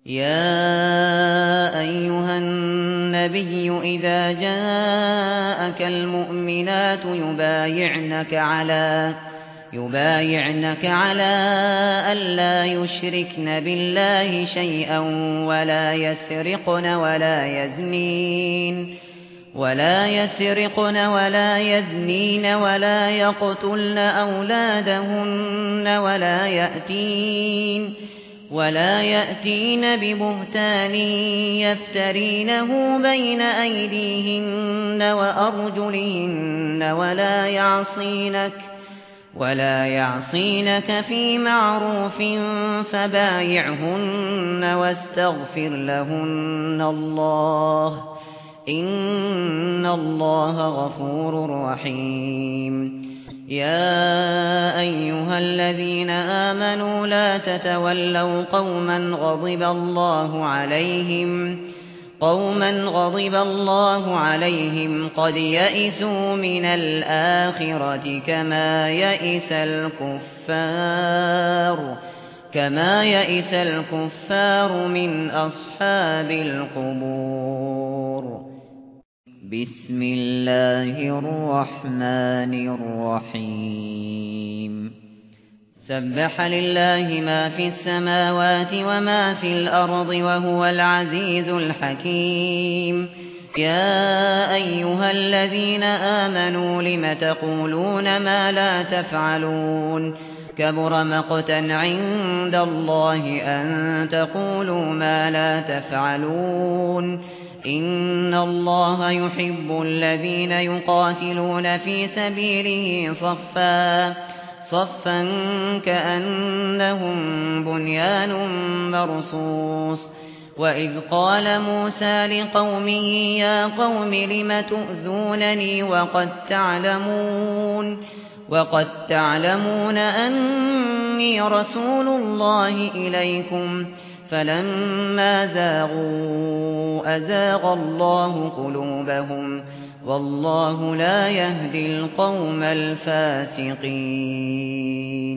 يا أيها النبي إذا جاءك المؤمنات يبايعنك على ألا يشركن بالله شيئا ولا يسرقن ولا يزنين ولا يقتلن أولادهن ولا يأتين ببهتان يفترينه بين أيديهن وأرجلهن ولا يعصينك في معروف فبايعهن واستغفر لهن الله إن الله غفور رحيم. يا أيها الذين آمنوا لا تتولوا قوما غضب الله عليهم قد يئسوا من الآخرة كما يئس الكفار من أصحاب القبور. بسم الله الرحمن الرحيم. سبح لله ما في السماوات وما في الأرض وهو العزيز الحكيم. يا أيها الذين آمنوا لم تقولون ما لا تفعلون كبر مقتا عند الله أن تقولوا ما لا تفعلون إن الله يحب الذين يقاتلون في سبيله صفا كأنهم بنيان مرصوص. وإذ قال موسى لقومه يا قوم لم تؤذونني وقد تعلمون أني رسول الله إليكم فلما زاغوا أزاغ الله قلوبهم والله لا يهدي القوم الفاسقين.